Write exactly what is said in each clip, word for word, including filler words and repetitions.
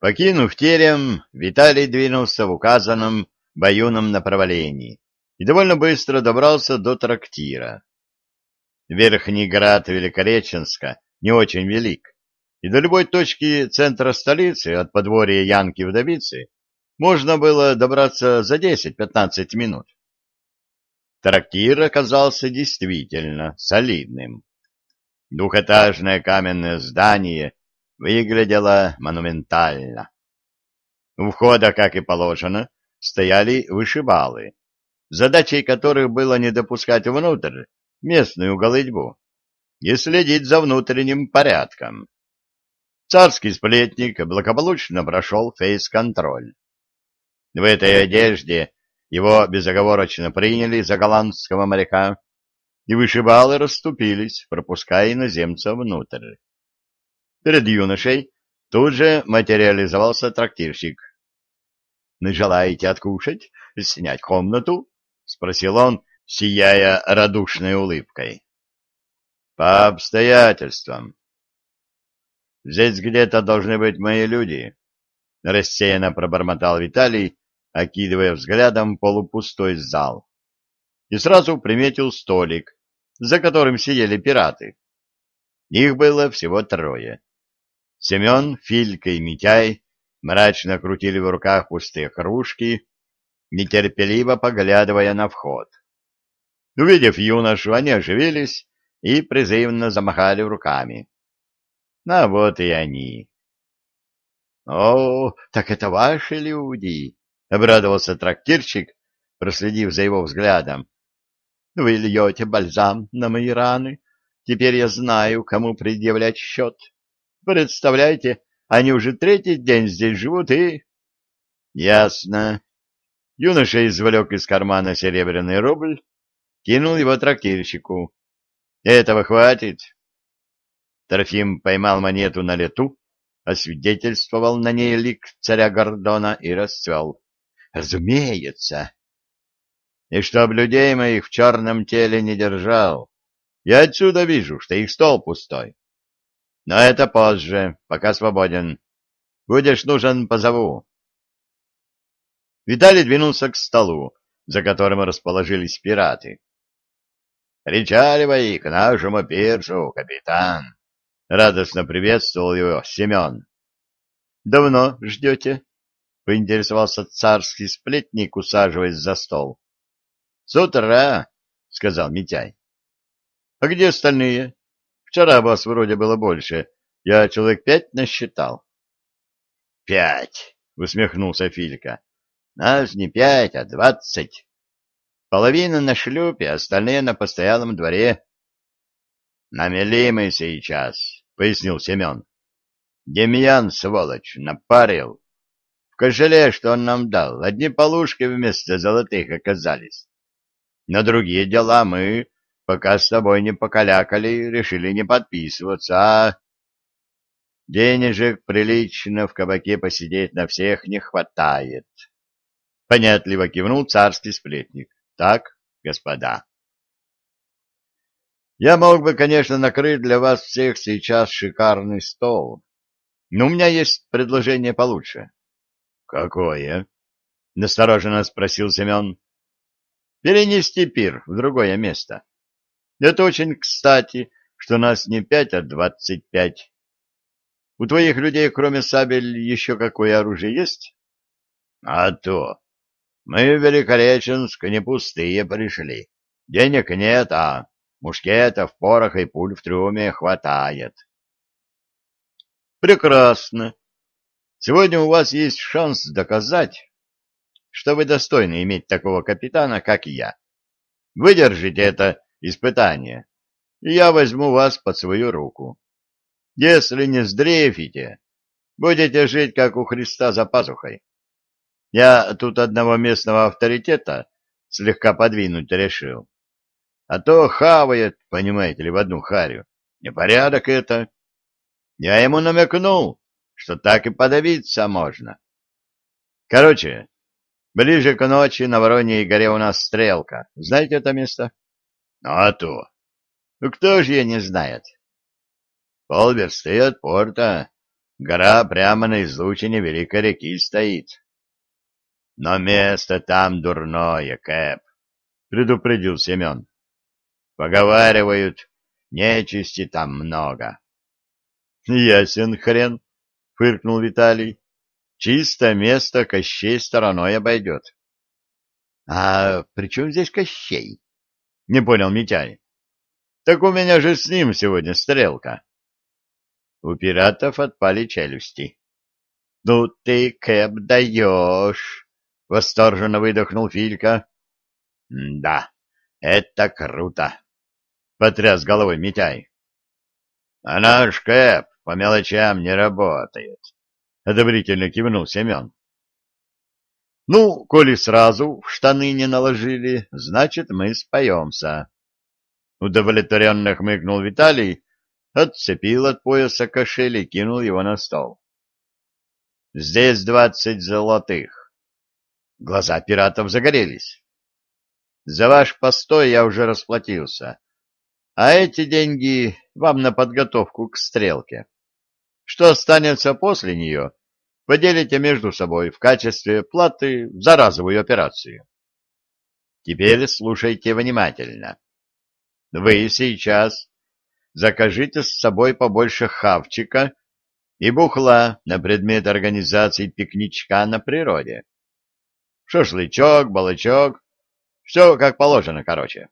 Покинув терем, Виталий двинулся в указанном Баюном направлении и довольно быстро добрался до трактира. Верхний град Великореченска не очень велик, и до любой точки центра столицы от подворья Янки-вдовицы можно было добраться за десять-пятнадцать минут. Трактир оказался действительно солидным. Двухэтажное каменное здание выглядело монументально. У входа, как и положено, стояли вышибалы, задачей которых было не допускать внутрь местную голытьбу и следить за внутренним порядком. Царский сплетник благополучно прошел фейс-контроль. В этой одежде его безоговорочно приняли за голландского моряка, и вышибалы расступились, пропуская иноземца внутрь. Перед юношей тут же материализовался трактирщик. — Желаете откушать, снять комнату? — спросил он, сияя радушной улыбкой. — По обстоятельствам. — Здесь где-то должны быть мои люди, — рассеянно пробормотал Виталий, окидывая взглядом полупустой зал. И сразу приметил столик, за которым сидели пираты. Их было всего трое. Семен, Филька и Митяй мрачно крутили в руках пустые кружки, нетерпеливо поглядывая на вход. Увидев юношу, они оживились и призывно замахали руками. А вот и они. — О, так это ваши люди! — обрадовался трактирщик, проследив за его взглядом. — Вы льете бальзам на мои раны. Теперь я знаю, кому предъявлять счет. Представляете, они уже третий день здесь живут и... — Ясно. Юноша извлек из кармана серебряный рубль, кинул его трактирщику. — Этого хватит. Трофим поймал монету на лету, освидетельствовал на ней лик царя Гордона и расцвел. — Разумеется. И чтоб людей моих в черном теле не держал. Я отсюда вижу, что их стол пустой. Но это позже, пока свободен. Будешь нужен, позову. Виталий двинулся к столу, за которым расположились пираты. — Причаливай к нашему пирсу, капитан! — радостно приветствовал его Семен. — Давно ждете? — поинтересовался царский сплетник, усаживаясь за стол. — С утра, — сказал Митяй. — А где остальные? Вчера вас вроде было больше. Я человек пять насчитал. — Пять, — усмехнулся Филька. — Нас не пять, а двадцать. Половина на шлюпе, остальные на постоялом дворе. — На мели мы сейчас, — пояснил Семен. — Демьян, сволочь, напарил. В кошеле, что он нам дал, одни полушки вместо золотых оказались. На другие дела мы, пока с тобой не покалякали, решили не подписываться, а... Денежек прилично в кабаке посидеть на всех не хватает. Понятливо кивнул царский сплетник. Так, господа. Я мог бы, конечно, накрыть для вас всех сейчас шикарный стол, но у меня есть предложение получше. — Какое? — настороженно спросил Семен. — Перенести пир в другое место. Это очень кстати, что нас не пять, а двадцать пять. У твоих людей, кроме сабель, еще какое оружие есть? — А то. Мы в Великореченск не пустые пришли. Денег нет, а мушкетов, пороха и пуль в трюме хватает. — Прекрасно. Сегодня у вас есть шанс доказать, что вы достойны иметь такого капитана, как я. Выдержите это испытание, и я возьму вас под свою руку. Если не сдрейфите, будете жить, как у Христа за пазухой. Я тут одного местного авторитета слегка подвинуть решил. А то хавает, понимаете ли, в одну харю. Непорядок это. Я ему намекнул, что так и подавиться можно. Короче, ближе к ночи на Вороньей горе у нас стрелка. Знаете это место? Ну, а то. Ну, кто же ее не знает? Полверсты от порта. Гора прямо на излучине великой реки стоит. Но место там дурное, Кэп, — предупредил Семен. Поговаривают, нечисти там много. — Ясен хрен, — фыркнул Виталий. — Чисто место Кощей стороной обойдет. — А при чем здесь Кощей? — не понял Митяй. — Так у меня же с ним сегодня стрелка. У пиратов отпали челюсти. — Ну ты, Кэп, даешь! — восторженно выдохнул Филька. — Да, это круто! — потряс головой Митяй. — А наш Кэп по мелочам не работает, — одобрительно кивнул Семен. — Ну, коли сразу в штаны не наложили, значит, мы споемся. Удовлетворенно хмыкнул Виталий, отцепил от пояса кошель и кинул его на стол. — Здесь двадцать золотых. Глаза пиратов загорелись. — За ваш постой я уже расплатился. А эти деньги вам на подготовку к стрелке. Что останется после нее, поделите между собой в качестве платы за разовую операцию. Теперь слушайте внимательно. Вы сейчас закажите с собой побольше хавчика и бухла на предмет организации пикничка на природе. Шашлычок, балычок, все как положено, короче.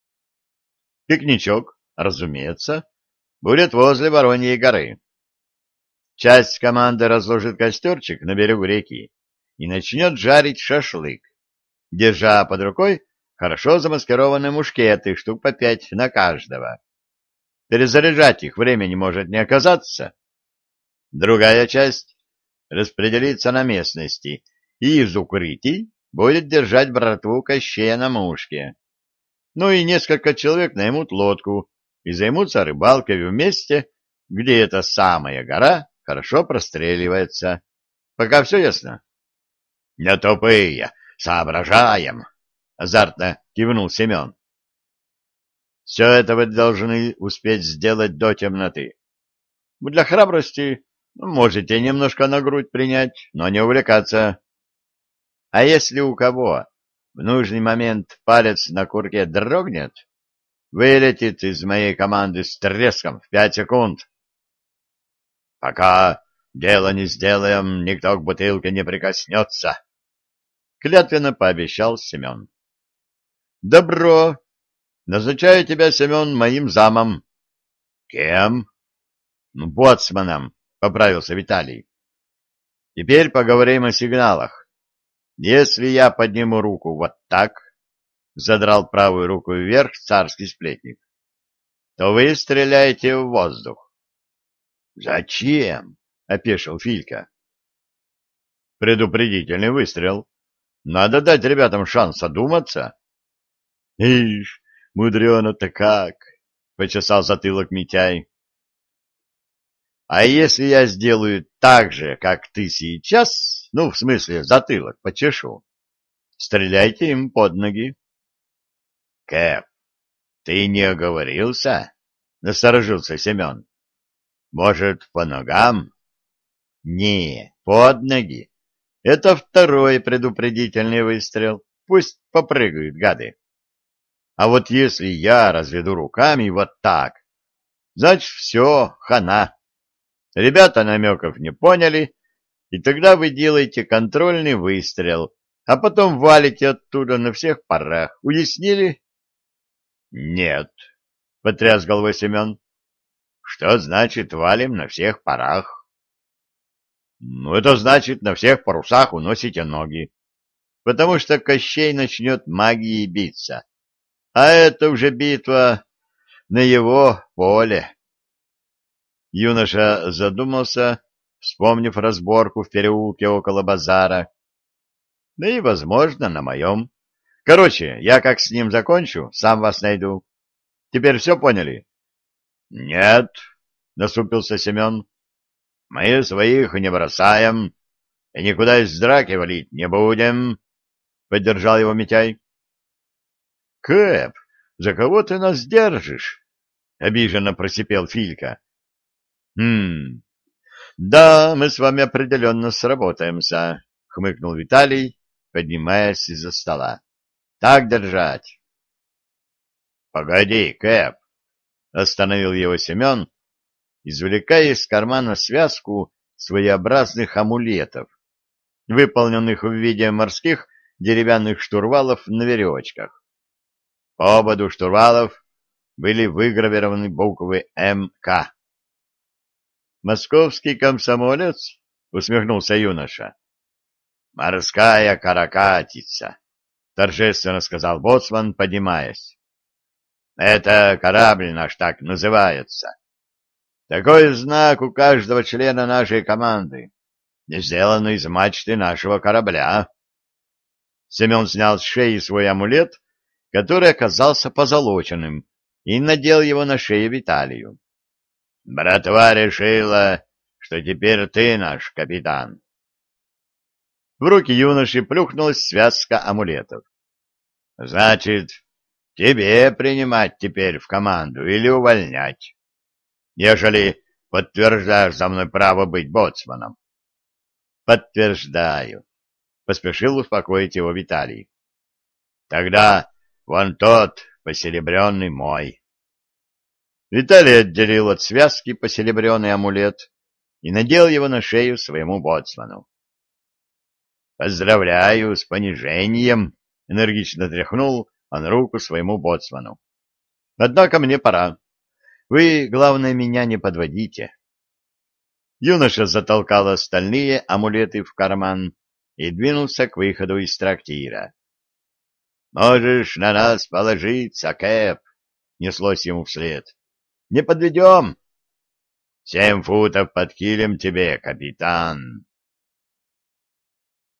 Пикничок, разумеется, будет возле Вороньей горы. Часть команды разложит костерчик на берегу реки и начнет жарить шашлык, держа под рукой хорошо замаскированные мушкеты, штук по пять на каждого. Перезаряжать их времени может не оказаться. Другая часть распределится на местности и из укрытий будет держать братву Кощея на мушке. Ну и несколько человек наймут лодку и займутся рыбалкой в месте, где эта самая гора хорошо простреливается. Пока все ясно? — Не тупые, соображаем, — азартно кивнул Семен. — Все это вы должны успеть сделать до темноты. Для храбрости можете немножко на грудь принять, но не увлекаться. А если у кого в нужный момент палец на курке дрогнет, вылетит из моей команды с треском в пять секунд. — Пока дело не сделаем, никто к бутылке не прикоснется, — клятвенно пообещал Семен. — Добро. Назначаю тебя, Семен, моим замом. — Кем? — Боцманом, — поправился Виталий. — Теперь поговорим о сигналах. Если я подниму руку вот так, — задрал правую руку вверх царский сплетник, — то вы стреляете в воздух. — Зачем? — опешил Филька. — Предупредительный выстрел. Надо дать ребятам шанс одуматься. — Ишь, мудрено-то как! — почесал затылок Митяй. — А если я сделаю так же, как ты сейчас, ну, в смысле, затылок почешу, стреляйте им под ноги. — Кэп, ты не оговорился? — насторожился Семен. — Может, по ногам? — Не, под ноги. Это второй предупредительный выстрел. Пусть попрыгают, гады. А вот если я разведу руками вот так, значит, все, хана. Ребята намеков не поняли, и тогда вы делаете контрольный выстрел, а потом валите оттуда на всех парах. Уяснили? — Нет, — потряс головой Семен. — Что значит валим на всех парах? — Ну, это значит, на всех парусах уносите ноги, потому что Кощей начнет магией биться. А это уже битва на его поле. Юноша задумался, вспомнив разборку в переулке около базара. Да и, возможно, на моем. Короче, я как с ним закончу, сам вас найду. Теперь все поняли? — Нет, — насупился Семен. — Мы своих не бросаем и никуда из драки валить не будем, — поддержал его Митяй. — Кэп, за кого ты нас держишь? — обиженно просипел Филька. — Хм, Да, мы с вами определенно сработаемся, — хмыкнул Виталий, поднимаясь из-за стола. — Так держать. — Погоди, Кэп, — остановил его Семен, извлекая из кармана связку своеобразных амулетов, выполненных в виде морских деревянных штурвалов на веревочках. По ободу штурвалов были выгравированы буквы М К. «Московский комсомолец?» — усмехнулся юноша. «Морская каракатица», — торжественно сказал боцман, поднимаясь. «Это корабль наш так называется. Такой знак у каждого члена нашей команды, сделан из мачты нашего корабля». Семен снял с шеи свой амулет, который оказался позолоченным, и надел его на шею Виталию. «Братва решила, что теперь ты наш капитан». В руки юноши плюхнулась связка амулетов. «Значит, тебе принимать теперь в команду или увольнять, ежели подтверждаешь за мной право быть боцманом?» «Подтверждаю», — поспешил успокоить его Виталий. «Тогда вон тот посеребренный мой». Виталий отделил от связки посеребренный амулет и надел его на шею своему боцману. «Поздравляю с понижением!» — энергично тряхнул он руку своему боцману. «Однако мне пора. Вы, главное, меня не подводите». Юноша затолкал остальные амулеты в карман и двинулся к выходу из трактира. «Можешь на нас положиться, Кэп!» — неслось ему вслед. «Не подведем!» «Семь футов под килем тебе, капитан!»